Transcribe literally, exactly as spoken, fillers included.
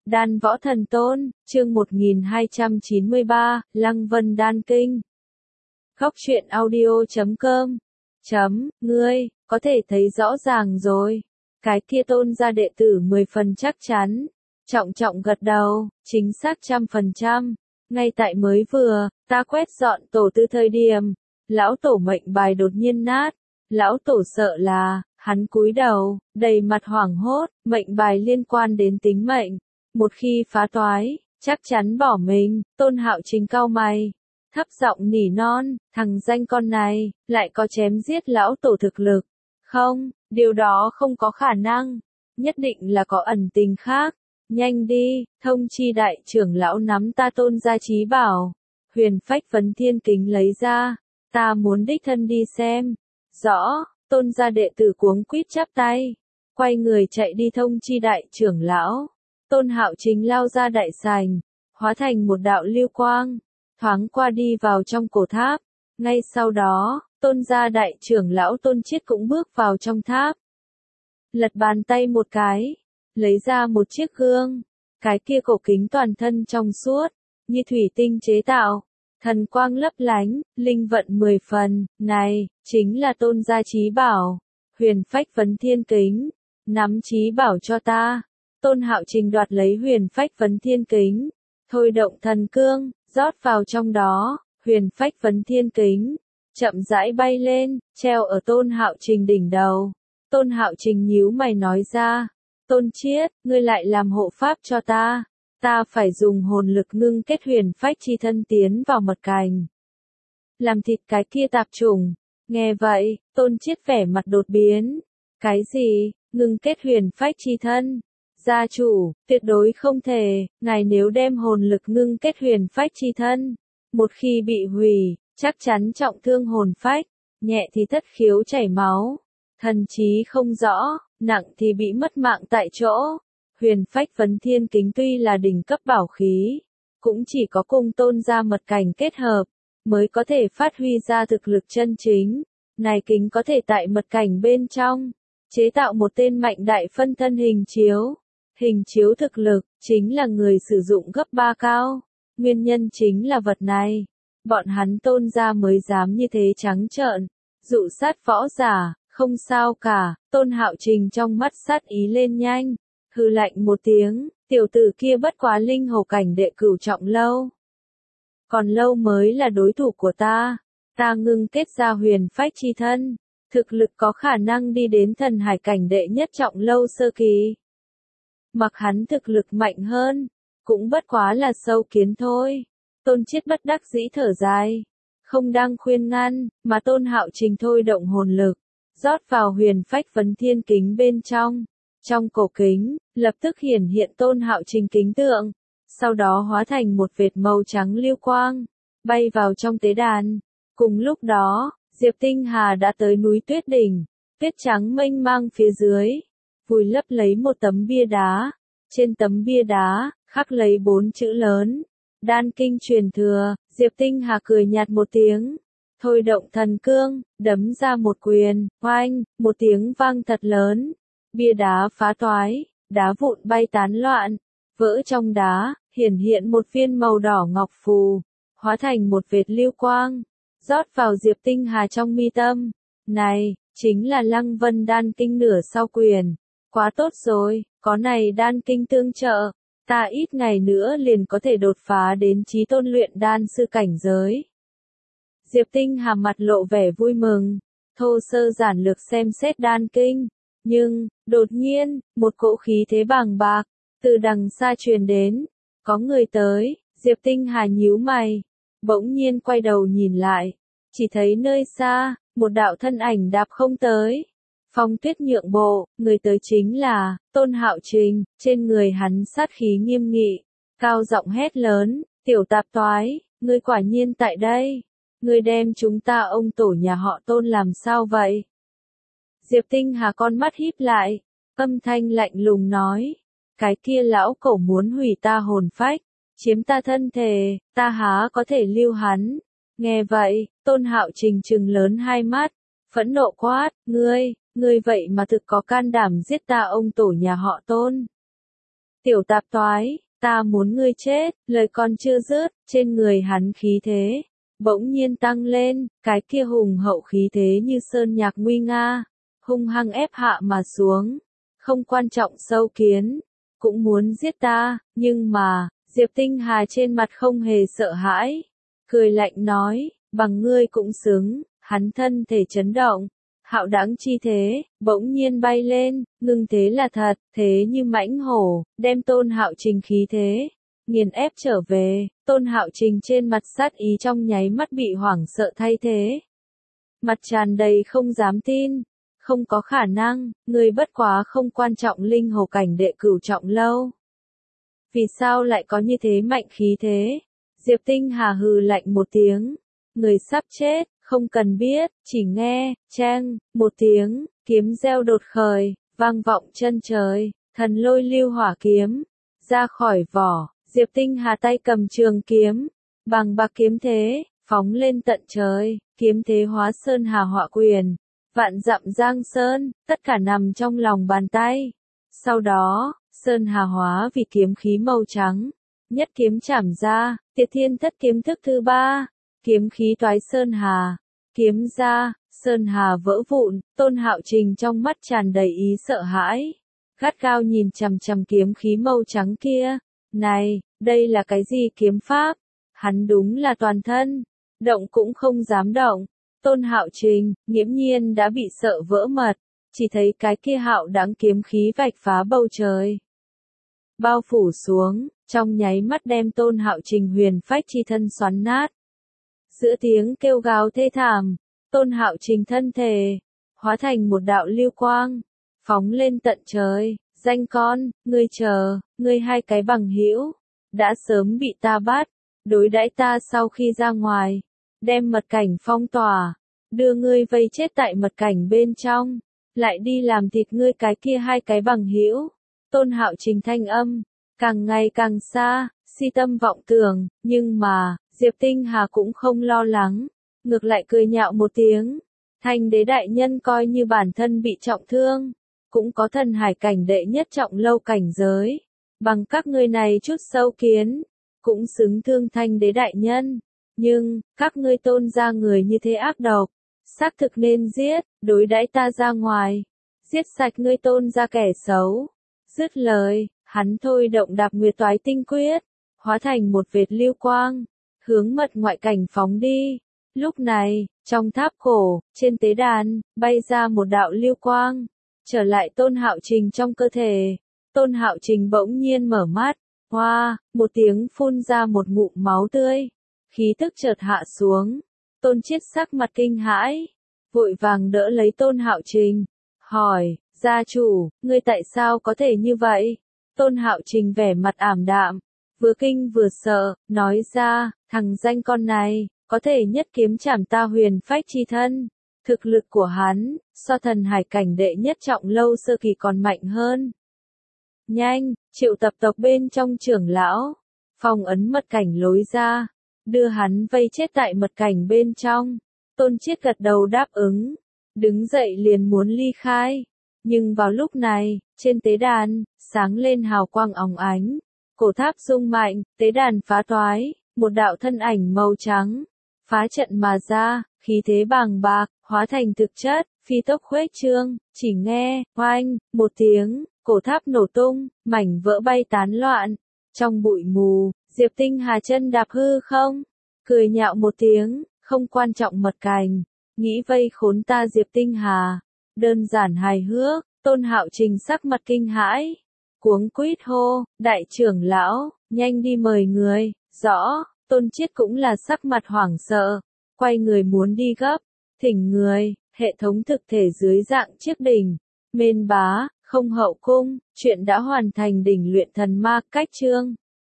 Đan Võ Thần Tôn, chương một nghìn hai trăm chín mươi ba, Lăng Vân Đan Kinh. Góc truyện audio chấm com. Chấm, ngươi, có thể thấy rõ ràng rồi. Cái kia Tôn gia đệ tử mười phần chắc chắn. Trọng trọng gật đầu, chính xác trăm phần trăm. Ngay tại mới vừa, ta quét dọn tổ tư thời điểm, lão tổ mệnh bài đột nhiên nát. Lão tổ sợ là, hắn cúi đầu, đầy mặt hoảng hốt, mệnh bài liên quan đến tính mệnh. Một khi phá toái, chắc chắn bỏ mình. Tôn Hạo Chính cau mày, thấp giọng nỉ non, thằng danh con này, lại có chém giết lão tổ thực lực. Không, điều đó không có khả năng, nhất định là có ẩn tình khác. Nhanh đi, thông chi đại trưởng lão nắm ta Tôn gia chí bảo. Huyền phách vấn thiên kính lấy ra, ta muốn đích thân đi xem. Rõ, Tôn gia đệ tử cuống quýt chắp tay, quay người chạy đi thông chi đại trưởng lão. Tôn Hạo Chính lao ra đại sảnh, hóa thành một đạo lưu quang, thoáng qua đi vào trong cổ tháp. Ngay sau đó, Tôn gia đại trưởng lão Tôn Chiết cũng bước vào trong tháp. Lật bàn tay một cái, lấy ra một chiếc gương. Cái kia cổ kính toàn thân trong suốt, như thủy tinh chế tạo, thần quang lấp lánh, linh vận mười phần. Này, chính là Tôn gia chí bảo, huyền phách vấn thiên kính. Nắm chí bảo cho ta. Tôn Hạo Chính đoạt lấy huyền phách vấn thiên kính, thôi động thần cương, rót vào trong đó. Huyền phách vấn thiên kính chậm rãi bay lên, treo ở Tôn Hạo Chính đỉnh đầu. Tôn Hạo Chính nhíu mày nói ra, Tôn Chiết, ngươi lại làm hộ pháp cho ta. Ta phải dùng hồn lực ngưng kết huyền phách chi thân tiến vào mật cành, làm thịt cái kia tạp chủng. Nghe vậy, Tôn Chiết vẻ mặt đột biến. Cái gì, ngưng kết huyền phách chi thân? Gia chủ, tuyệt đối không thể. Ngài nếu đem hồn lực ngưng kết huyền phách chi thân, một khi bị hủy, chắc chắn trọng thương hồn phách, nhẹ thì thất khiếu chảy máu, thần trí không rõ, nặng thì bị mất mạng tại chỗ. Huyền phách vấn thiên kính tuy là đỉnh cấp bảo khí, cũng chỉ có cùng Tôn gia mật cảnh kết hợp, mới có thể phát huy ra thực lực chân chính. Này kính có thể tại mật cảnh bên trong, chế tạo một tên mạnh đại phân thân hình chiếu. Hình chiếu thực lực, chính là người sử dụng gấp ba cao. Nguyên nhân chính là vật này, bọn hắn Tôn gia mới dám như thế trắng trợn dụ sát võ giả. Không sao cả. Tôn Hạo Chính trong mắt sát ý lên nhanh, hừ lạnh một tiếng, tiểu tử kia bất quá linh hầu cảnh đệ cửu trọng lâu. Còn lâu mới là đối thủ của ta. Ta ngưng kết ra huyền phách chi thân, thực lực có khả năng đi đến thần hải cảnh đệ nhất trọng lâu sơ kỳ. Mặc hắn thực lực mạnh hơn, cũng bất quá là sâu kiến thôi. Tôn Chiết bất đắc dĩ thở dài, không đang khuyên ngăn, mà Tôn Hạo Chính thôi động hồn lực, rót vào huyền phách vấn thiên kính bên trong. Trong cổ kính, lập tức hiển hiện Tôn Hạo Chính kính tượng, sau đó hóa thành một vệt màu trắng lưu quang, bay vào trong tế đàn. Cùng lúc đó, Diệp Tinh Hà đã tới núi Tuyết Đỉnh, tuyết trắng mênh mang phía dưới, vùi lấp lấy một tấm bia đá. Trên tấm bia đá, khắc lấy bốn chữ lớn, Đan Kinh truyền thừa. Diệp Tinh Hà cười nhạt một tiếng, thôi động thần cương, đấm ra một quyền. Oanh, một tiếng vang thật lớn, bia đá phá toái, đá vụn bay tán loạn, vỡ trong đá, hiển hiện một viên màu đỏ ngọc phù, hóa thành một vệt lưu quang, rót vào Diệp Tinh Hà trong mi tâm. Này, chính là Lăng Vân Đan Kinh nửa sau quyền. Quá tốt rồi, có này đan kinh tương trợ, ta ít ngày nữa liền có thể đột phá đến chí tôn luyện đan sư cảnh giới. Diệp Tinh Hà mặt lộ vẻ vui mừng, thô sơ giản lược xem xét đan kinh, nhưng, đột nhiên, một cỗ khí thế bàng bạc, từ đằng xa truyền đến. Có người tới. Diệp Tinh Hà nhíu mày, bỗng nhiên quay đầu nhìn lại, chỉ thấy nơi xa, một đạo thân ảnh đạp không tới. Phong tuyết nhượng bộ, người tới chính là Tôn Hạo Chính. Trên người hắn sát khí nghiêm nghị, cao giọng hét lớn, tiểu tạp toái, ngươi quả nhiên tại đây. Ngươi đem chúng ta ông tổ nhà họ Tôn làm sao vậy? Diệp Tinh Hà con mắt híp lại, âm thanh lạnh lùng nói, cái kia lão cẩu muốn hủy ta hồn phách, chiếm ta thân thể, ta há có thể lưu hắn. Nghe vậy, Tôn Hạo Chính trừng lớn hai mắt, phẫn nộ quát, ngươi, ngươi vậy mà thực có can đảm giết ta ông tổ nhà họ Tôn. tiểu tạp toái, ta muốn ngươi chết, lời còn chưa dứt, trên người hắn khí thế bỗng nhiên tăng lên, cái kia hùng hậu khí thế như sơn nhạc nguy nga, hung hăng ép hạ mà xuống, không quan trọng sâu kiến, cũng muốn giết ta, nhưng mà, Diệp Tinh Hà trên mặt không hề sợ hãi, cười lạnh nói, bằng ngươi cũng xứng, hắn thân thể chấn động, hạo đãng chi thế, bỗng nhiên bay lên, ngưng thế là thật, thế như mãnh hổ, đem Tôn Hạo Trình khí thế nghiền ép trở về, Tôn Hạo Trình trên mặt sát ý trong nháy mắt bị hoảng sợ thay thế. Mặt tràn đầy không dám tin, không có khả năng, người bất quá không quan trọng linh hồ cảnh đệ cửu trọng lâu. Vì sao lại có như thế mạnh khí thế? Diệp Tinh Hà hừ lạnh một tiếng, người sắp chết, không cần biết, chỉ nghe, cheng, một tiếng, kiếm reo đột khởi, vang vọng chân trời, thần lôi lưu hỏa kiếm, ra khỏi vỏ. Diệp Tinh Hà tay cầm trường kiếm, bằng bạc kiếm thế, phóng lên tận trời, kiếm thế hóa sơn hà họa quyền, vạn dặm giang sơn, tất cả nằm trong lòng bàn tay. Sau đó, sơn hà hóa vì kiếm khí màu trắng, nhất kiếm chảm ra, Tiệt Thiên Thất kiếm thức thứ ba, kiếm khí toái sơn hà, kiếm ra, sơn hà vỡ vụn, Tôn Hạo Trình trong mắt tràn đầy ý sợ hãi, gắt gao nhìn chằm chằm kiếm khí màu trắng kia. Này, đây là cái gì kiếm pháp? Hắn đúng là toàn thân, động cũng không dám động. Tôn Hạo Trình, nghiễm nhiên đã bị sợ vỡ mật, chỉ thấy cái kia hạo đáng kiếm khí vạch phá bầu trời. Bao phủ xuống, trong nháy mắt đem Tôn Hạo Trình huyền phách chi thân xoắn nát. Giữa tiếng kêu gào thê thảm, Tôn Hạo Trình thân thể, hóa thành một đạo lưu quang, phóng lên tận trời. Danh con, ngươi chờ, ngươi hai cái bằng hữu đã sớm bị ta bắt, đối đãi ta sau khi ra ngoài, đem mật cảnh phong tỏa, đưa ngươi vây chết tại mật cảnh bên trong, lại đi làm thịt ngươi cái kia hai cái bằng hữu. Tôn Hạo Trình thanh âm, càng ngày càng xa, si tâm vọng tưởng, nhưng mà, Diệp Tinh Hà cũng không lo lắng, ngược lại cười nhạo một tiếng, Thanh đế đại nhân coi như bản thân bị trọng thương, cũng có thần hải cảnh đệ nhất trọng lâu cảnh giới, bằng các ngươi này chút sâu kiến, cũng xứng thương Thanh đế đại nhân, nhưng, các ngươi Tôn ra người như thế ác độc, xác thực nên giết, đối đãi ta ra ngoài, giết sạch ngươi Tôn ra kẻ xấu. Dứt lời, hắn thôi động đạp nguyệt toái tinh quyết, hóa thành một vệt lưu quang, hướng mật ngoại cảnh phóng đi. Lúc này, trong tháp cổ, trên tế đàn, bay ra một đạo lưu quang, trở lại Tôn Hạo Trình trong cơ thể. Tôn Hạo Trình bỗng nhiên mở mắt, hoa, một tiếng phun ra một ngụm máu tươi, khí tức chợt hạ xuống. Tôn Chiết sắc mặt kinh hãi, vội vàng đỡ lấy Tôn Hạo Trình, hỏi, gia chủ, ngươi tại sao có thể như vậy? Tôn Hạo Trình vẻ mặt ảm đạm, vừa kinh vừa sợ, nói ra, thằng danh con này, có thể nhất kiếm chảm ta huyền phách chi thân. Thực lực của hắn, so thần hải cảnh đệ nhất trọng lâu sơ kỳ còn mạnh hơn. Nhanh, triệu tập tộc bên trong trưởng lão, phong ấn mật cảnh lối ra, đưa hắn vây chết tại mật cảnh bên trong. Tôn Chiết gật đầu đáp ứng, đứng dậy liền muốn ly khai. Nhưng vào lúc này, trên tế đàn, sáng lên hào quang óng ánh, cổ tháp rung mạnh, tế đàn phá toái, một đạo thân ảnh màu trắng, phá trận mà ra, khí thế bàng bạc, hóa thành thực chất, phi tốc khuếch trương, chỉ nghe, oanh, một tiếng, cổ tháp nổ tung, mảnh vỡ bay tán loạn. Trong bụi mù, Diệp Tinh Hà chân đạp hư không, cười nhạo một tiếng, không quan trọng mật cảnh, nghĩ vây khốn ta Diệp Tinh Hà. Đơn giản hài hước, Tôn Hạo Trình sắc mặt kinh hãi, cuống quýt hô, đại trưởng lão, nhanh đi mời người, rõ. Tôn Chiết cũng là sắc mặt hoảng sợ, quay người muốn đi gấp, thỉnh người, hệ thống thực thể dưới dạng chiếc đỉnh, mên bá, không hậu cung, chuyện đã hoàn thành. Đỉnh luyện thần ma, cách chương